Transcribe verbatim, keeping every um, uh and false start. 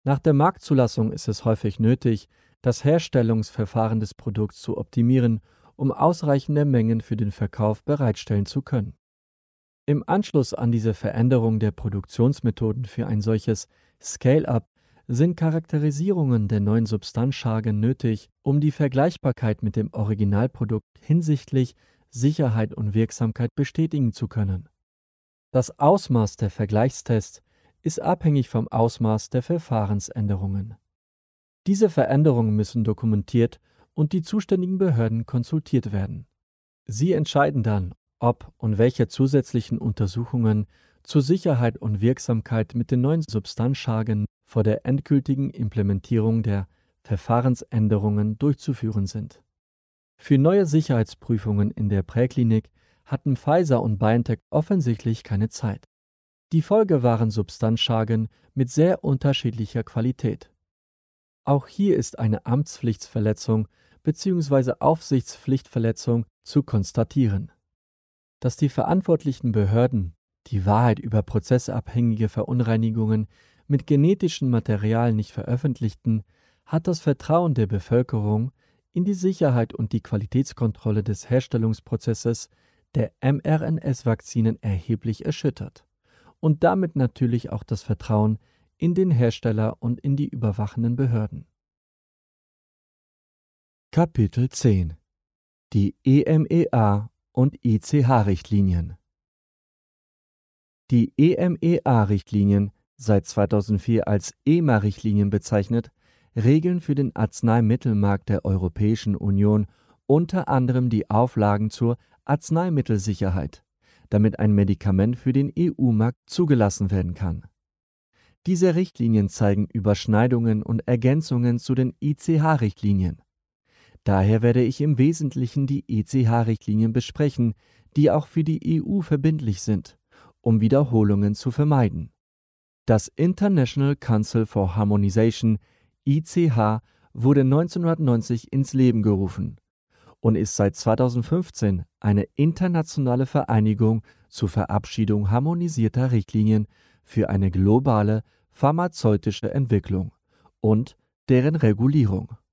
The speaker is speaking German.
Nach der Marktzulassung ist es häufig nötig, das Herstellungsverfahren des Produkts zu optimieren, um ausreichende Mengen für den Verkauf bereitstellen zu können. Im Anschluss an diese Veränderung der Produktionsmethoden für ein solches Scale-up sind Charakterisierungen der neuen Substanzcharge nötig, um die Vergleichbarkeit mit dem Originalprodukt hinsichtlich Sicherheit und Wirksamkeit bestätigen zu können. Das Ausmaß der Vergleichstests ist abhängig vom Ausmaß der Verfahrensänderungen. Diese Veränderungen müssen dokumentiert und die zuständigen Behörden konsultiert werden. Sie entscheiden dann, ob und welche zusätzlichen Untersuchungen zur Sicherheit und Wirksamkeit mit den neuen Substanzchargen vor der endgültigen Implementierung der Verfahrensänderungen durchzuführen sind. Für neue Sicherheitsprüfungen in der Präklinik hatten Pfizer und BioNTech offensichtlich keine Zeit. Die Folge waren Substanzchargen mit sehr unterschiedlicher Qualität. Auch hier ist eine Amtspflichtverletzung bzw. Aufsichtspflichtverletzung zu konstatieren. Dass die verantwortlichen Behörden die Wahrheit über prozessabhängige Verunreinigungen mit genetischen Materialien nicht veröffentlichten, hat das Vertrauen der Bevölkerung in die Sicherheit und die Qualitätskontrolle des Herstellungsprozesses der mRNA-Vakzinen erheblich erschüttert und damit natürlich auch das Vertrauen in den Hersteller und in die überwachenden Behörden. Kapitel zehn Die E M E A und I C H-Richtlinien. Die E M E A-Richtlinien, seit zweitausendvier als E M A-Richtlinien bezeichnet, regeln für den Arzneimittelmarkt der Europäischen Union unter anderem die Auflagen zur Arzneimittelsicherheit, damit ein Medikament für den E U-Markt zugelassen werden kann. Diese Richtlinien zeigen Überschneidungen und Ergänzungen zu den I C H-Richtlinien. Daher werde ich im Wesentlichen die I C H-Richtlinien besprechen, die auch für die E U verbindlich sind, um Wiederholungen zu vermeiden. Das International Council for Harmonization, I C H, wurde neunzehnhundertneunzig ins Leben gerufen und ist seit zweitausendfünfzehn eine internationale Vereinigung zur Verabschiedung harmonisierter Richtlinien für eine globale pharmazeutische Entwicklung und deren Regulierung.